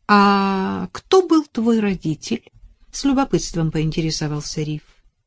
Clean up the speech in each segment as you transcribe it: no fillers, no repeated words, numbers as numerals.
— А кто был твой родитель? — с любопытством поинтересовался Риф.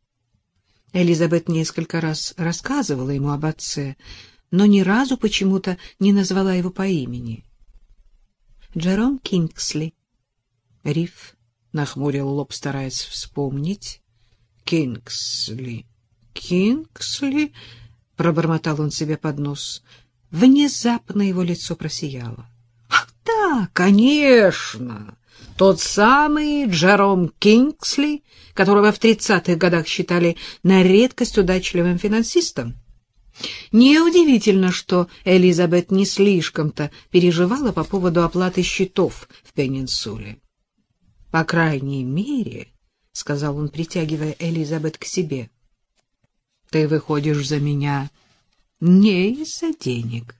Элизабет несколько раз рассказывала ему об отце, но ни разу почему-то не назвала его по имени. — Джером Кингсли. Риф нахмурил лоб, стараясь вспомнить. — Кингсли, Кингсли, — пробормотал он себе под нос. Внезапно его лицо просияло. — Ах да, конечно! Тот самый Джером Кингсли, которого в 30-х годах считали на редкость удачливым финансистом. Неудивительно, что Элизабет не слишком-то переживала по поводу оплаты счетов в Пенинсуле. — По крайней мере, — сказал он, притягивая Элизабет к себе, — ты выходишь за меня не из-за денег.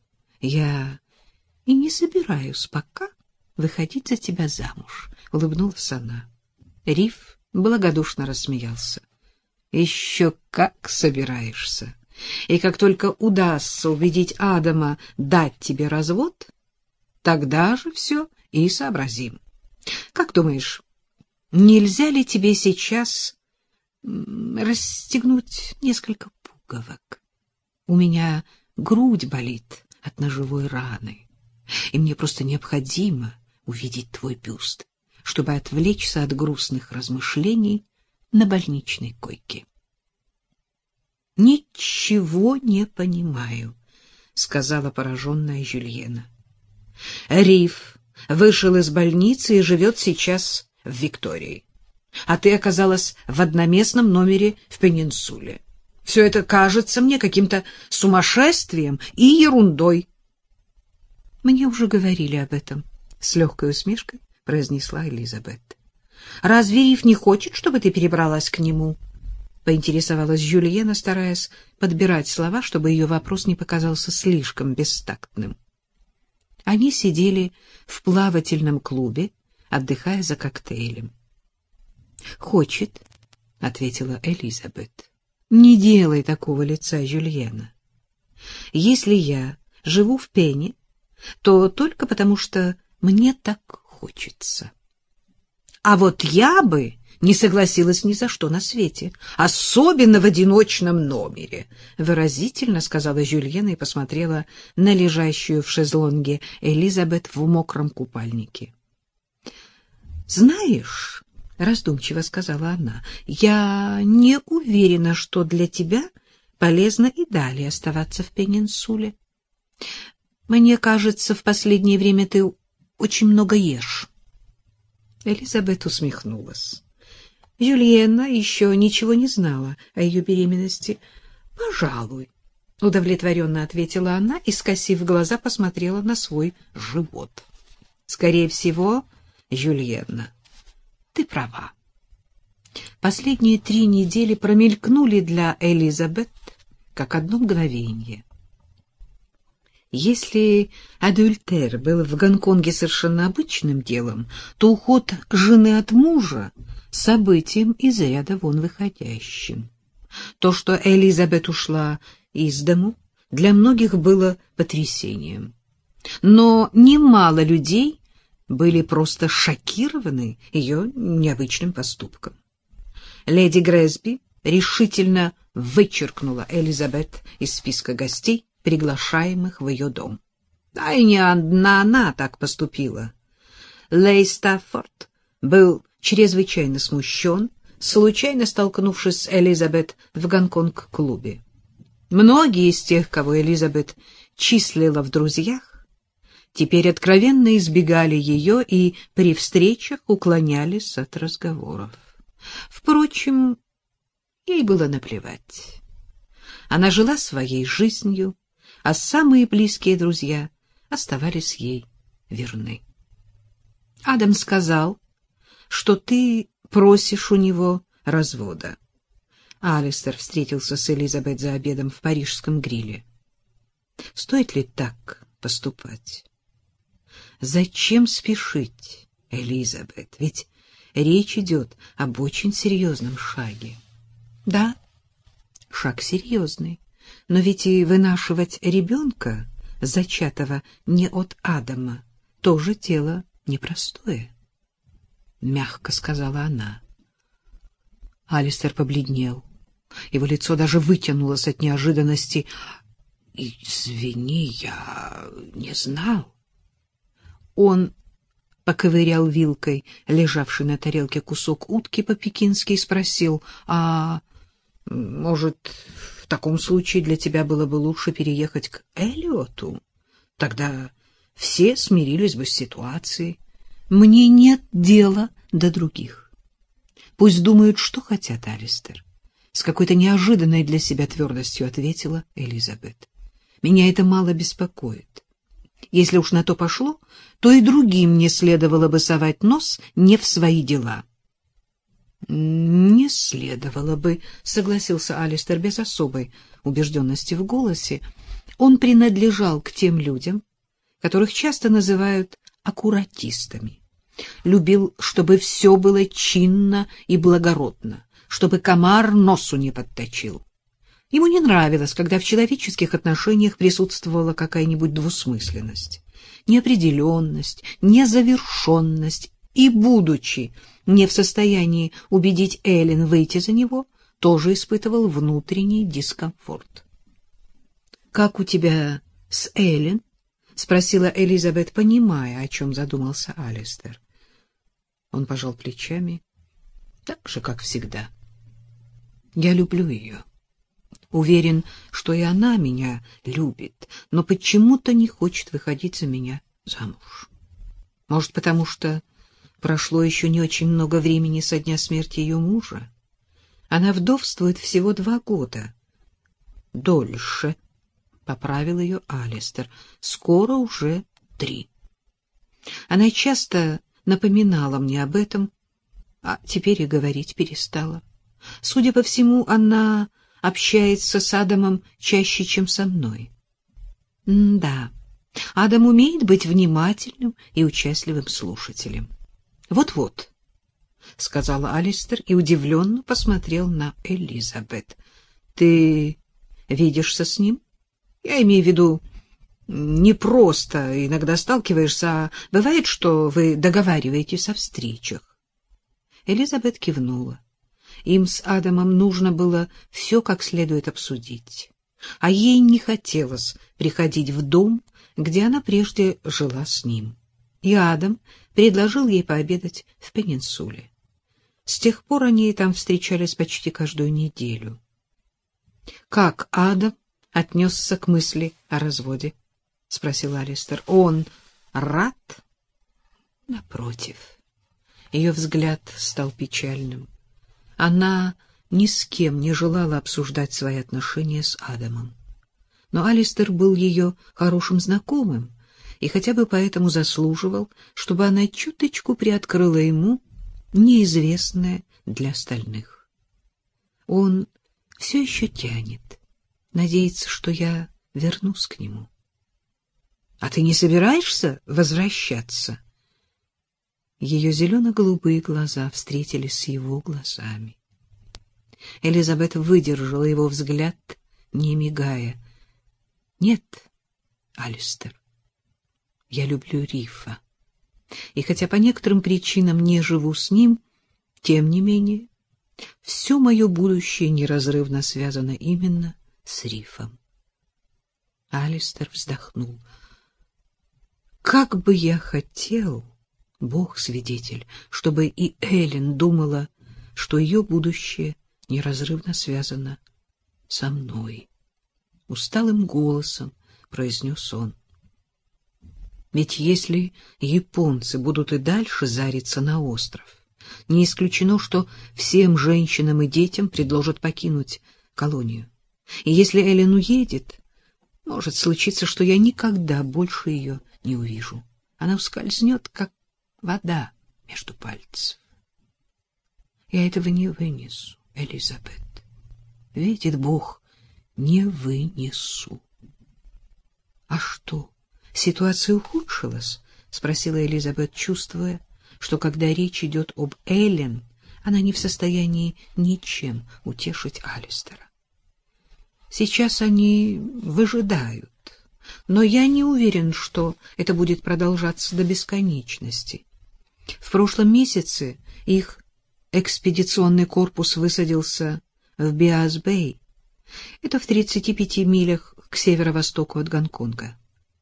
Я и не собираюсь пока выходить за тебя замуж, — улыбнулась она. Риф благодушно рассмеялся. — Еще как собираешься. И как только удастся убедить Адама дать тебе развод, тогда же все и сообразим. Как думаешь, нельзя ли тебе сейчас расстегнуть несколько пуговок? У меня грудь болит от ножевой раны, и мне просто необходимо увидеть твой бюст, чтобы отвлечься от грустных размышлений на больничной койке. — Ничего не понимаю, — сказала пораженная Жюльена. — Риф вышел из больницы и живет сейчас в Виктории, а ты оказалась в одноместном номере в Пенинсуле. Все это кажется мне каким-то сумасшествием и ерундой. — Мне уже говорили об этом, — с легкой усмешкой произнесла Элизабет. — Разве Риф не хочет, чтобы ты перебралась к нему? — поинтересовалась Жюльена, стараясь подбирать слова, чтобы ее вопрос не показался слишком бестактным. Они сидели в плавательном клубе, отдыхая за коктейлем. — Хочет, — ответила Элизабет. — Не делай такого лица, Жюльена. Если я живу в Пене, то только потому, что мне так хочется. А вот я бы не согласилась ни за что на свете, особенно в одиночном номере, — выразительно сказала Жюльена и посмотрела на лежащую в шезлонге Элизабет в мокром купальнике. — Знаешь, — раздумчиво сказала она, — я не уверена, что для тебя полезно и далее оставаться в Пенинсуле. Мне кажется, в последнее время ты очень много ешь. Элизабет усмехнулась. Жюльена еще ничего не знала о ее беременности. — Пожалуй, — удовлетворенно ответила она и, скосив глаза, посмотрела на свой живот. — Скорее всего, Жюльена, ты права. Последние 3 недели промелькнули для Элизабет как одно мгновение. Если адюльтер был в Гонконге совершенно обычным делом, то уход жены от мужа — событием из ряда вон выходящим. То, что Элизабет ушла из дому, для многих было потрясением. Но немало людей были просто шокированы ее необычным поступком. Леди Грэсби решительно вычеркнула Элизабет из списка гостей, приглашаемых в ее дом. Да и не одна она так поступила. Лей Стаффорд был чрезвычайно смущен, случайно столкнувшись с Элизабет в Гонконг-клубе. Многие из тех, кого Элизабет числила в друзьях, теперь откровенно избегали ее и при встречах уклонялись от разговоров. Впрочем, ей было наплевать. Она жила своей жизнью, а самые близкие друзья оставались ей верны. Адам сказал, что ты просишь у него развода. Алистер встретился с Элизабет за обедом в парижском гриле. Стоит ли так поступать? Зачем спешить, Элизабет? Ведь речь идет об очень серьезном шаге. Да, шаг серьезный, но ведь и вынашивать ребенка, зачатого не от Адама, тоже дело непростое, — мягко сказала она. Алистер побледнел. Его лицо даже вытянулось от неожиданности. — Извини, я не знал. Он поковырял вилкой лежавший на тарелке кусок утки по-пекински и спросил: — А может, в таком случае для тебя было бы лучше переехать к Эллиоту? Тогда все смирились бы с ситуацией. Мне нет дела до других. Пусть думают, что хотят, Алистер. С какой-то неожиданной для себя твердостью ответила Элизабет. Меня это мало беспокоит. Если уж на то пошло, то и другим не следовало бы совать нос не в свои дела. — Не следовало бы, — согласился Алистер без особой убежденности в голосе. Он принадлежал к тем людям, которых часто называют аккуратистами. Любил, чтобы все было чинно и благородно, чтобы комар носу не подточил. Ему не нравилось, когда в человеческих отношениях присутствовала какая-нибудь двусмысленность, неопределенность, незавершенность, и, будучи не в состоянии убедить Эллен выйти за него, тоже испытывал внутренний дискомфорт. — Как у тебя с Эллен? — спросила Элизабет, понимая, о чем задумался Алистер. Он пожал плечами. — Так же, как всегда. Я люблю ее. Уверен, что и она меня любит, но почему-то не хочет выходить за меня замуж. Может, потому что прошло еще не очень много времени со дня смерти ее мужа? Она вдовствует всего 2 года. Дольше, — поправил ее Алистер, — скоро уже 3. Она часто напоминала мне об этом, а теперь и говорить перестала. Судя по всему, она общается с Адамом чаще, чем со мной. Да, Адам умеет быть внимательным и участливым слушателем. Вот-вот, — сказала Алистер и удивленно посмотрел на Элизабет. — Ты видишься с ним? Я имею в виду, не просто иногда сталкиваешься, а бывает, что вы договариваетесь о встречах. Элизабет кивнула. Им с Адамом нужно было все как следует обсудить, а ей не хотелось приходить в дом, где она прежде жила с ним. И Адам предложил ей пообедать в Пенинсуле. С тех пор они там встречались почти каждую неделю. — Как Адам отнесся к мысли о разводе? — спросил Алистер. — Он рад? Напротив. Ее взгляд стал печальным. Она ни с кем не желала обсуждать свои отношения с Адамом. Но Алистер был ее хорошим знакомым и хотя бы поэтому заслуживал, чтобы она чуточку приоткрыла ему неизвестное для остальных. Он все еще тянет, надеется, что я вернусь к нему. — А ты не собираешься возвращаться? Ее зелено-голубые глаза встретились с его глазами. Элизабет выдержала его взгляд, не мигая. — Нет, Алистер, я люблю Рифа. И хотя по некоторым причинам не живу с ним, тем не менее, все мое будущее неразрывно связано именно с Рифом. Алистер вздохнул. — Как бы я хотел... Бог свидетель, чтобы и Эллен думала, что ее будущее неразрывно связано со мной. Усталым голосом произнес он. Ведь если японцы будут и дальше зариться на остров, не исключено, что всем женщинам и детям предложат покинуть колонию. И если Эллен уедет, может случиться, что я никогда больше ее не увижу. Она ускользнет, как вода между пальцев. Я этого не вынесу, Элизабет. Видит Бог, не вынесу. — А что, ситуация ухудшилась? — спросила Элизабет, чувствуя, что когда речь идет об Эллен, она не в состоянии ничем утешить Алистера. Сейчас они выжидают. Но я не уверен, что это будет продолжаться до бесконечности. В прошлом месяце их экспедиционный корпус высадился в Биас-Бэй. Это в 35 милях к северо-востоку от Гонконга.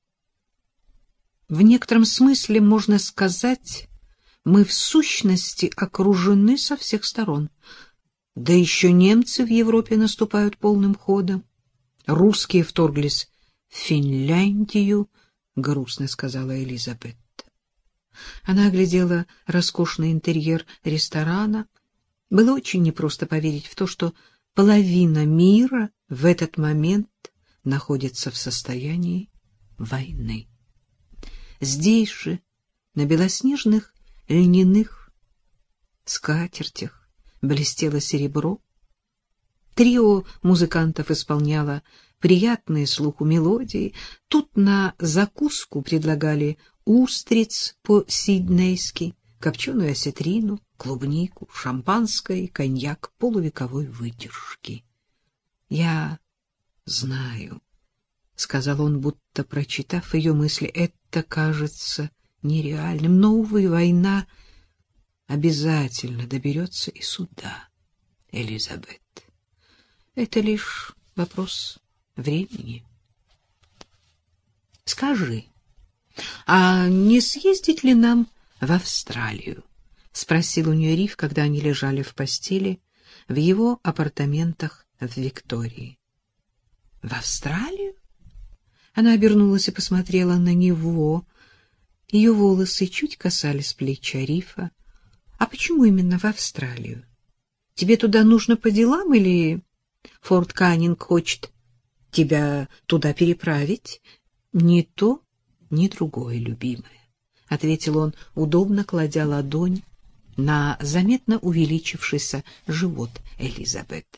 В некотором смысле можно сказать, мы в сущности окружены со всех сторон. Да еще немцы в Европе наступают полным ходом. Русские вторглись в Финляндию, — грустно сказала Элизабет. Она оглядела роскошный интерьер ресторана. Было очень непросто поверить в то, что половина мира в этот момент находится в состоянии войны. Здесь же, на белоснежных льняных скатертях, блестело серебро. Трио музыкантов исполняло приятные слуху мелодии. Тут на закуску предлагали устриц по-сиднейски, копченую осетрину, клубнику, шампанское и коньяк полувековой выдержки. — Я знаю, — сказал он, будто прочитав ее мысли, — это кажется нереальным, но, увы, война обязательно доберется и сюда, Элизабет. Это лишь вопрос времени. Скажи, а не съездить ли нам в Австралию? — спросил у нее Риф, когда они лежали в постели в его апартаментах в Виктории. — В Австралию? Она обернулась и посмотрела на него. Ее волосы чуть касались плеча Рифа. — А почему именно в Австралию? Тебе туда нужно по делам или Форт Каннинг хочет тебя туда переправить? — Ни то, ни другое, любимая, — ответил он, удобно кладя ладонь на заметно увеличившийся живот Элизабет.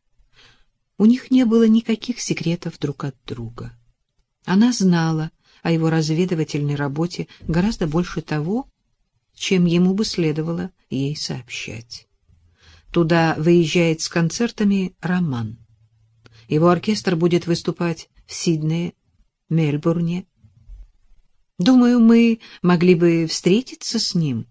У них не было никаких секретов друг от друга. Она знала о его разведывательной работе гораздо больше того, чем ему бы следовало ей сообщать. Туда выезжает с концертами Роман. Его оркестр будет выступать в Сиднее, Мельбурне. Думаю, мы могли бы встретиться с ним.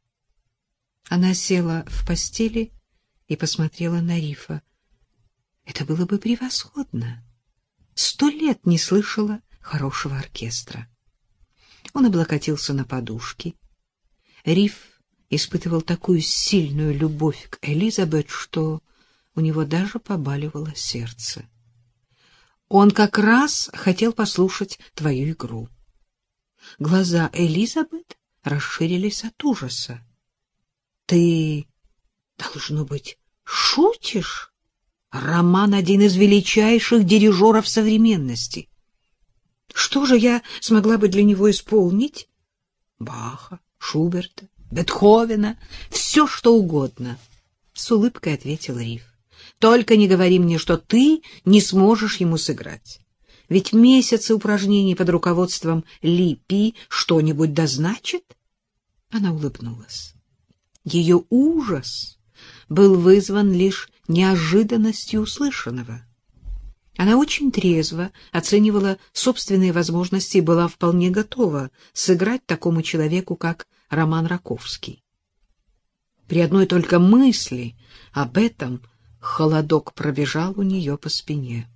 Она села в постели и посмотрела на Рифа. Это было бы превосходно. 100 лет не слышала хорошего оркестра. Он облокотился на подушки. Риф испытывал такую сильную любовь к Элизабет, что у него даже побаливало сердце. Он как раз хотел послушать твою игру. Глаза Элизабет расширились от ужаса. — Ты, должно быть, шутишь? Роман — один из величайших дирижеров современности. Что же я смогла бы для него исполнить? Баха, Шуберта, Бетховена, все что угодно, — с улыбкой ответил Риф. Только не говори мне, что ты не сможешь ему сыграть. Ведь месяцы упражнений под руководством Ли Пи что-нибудь дозначит? Она улыбнулась. Ее ужас был вызван лишь неожиданностью услышанного. Она очень трезво оценивала собственные возможности и была вполне готова сыграть такому человеку, как Роман Раковский. При одной только мысли об этом холодок пробежал у нее по спине.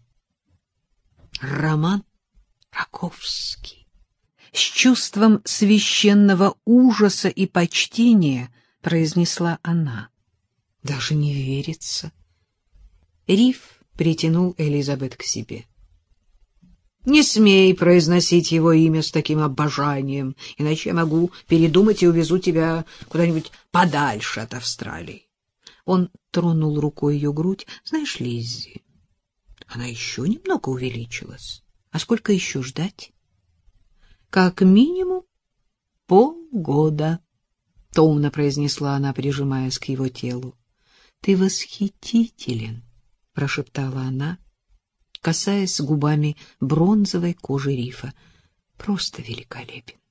Роман Раковский. С чувством священного ужаса и почтения произнесла она. Даже не верится. Риф притянул Элизабет к себе. — Не смей произносить его имя с таким обожанием, иначе я могу передумать и увезу тебя куда-нибудь подальше от Австралии. Он тронул рукой ее грудь. — Знаешь, Лиззи, она еще немного увеличилась. А сколько еще ждать? — Как минимум полгода, — томно произнесла она, прижимаясь к его телу. — Ты восхитителен, — прошептала она, касаясь губами бронзовой кожи Рифа. — Просто великолепен.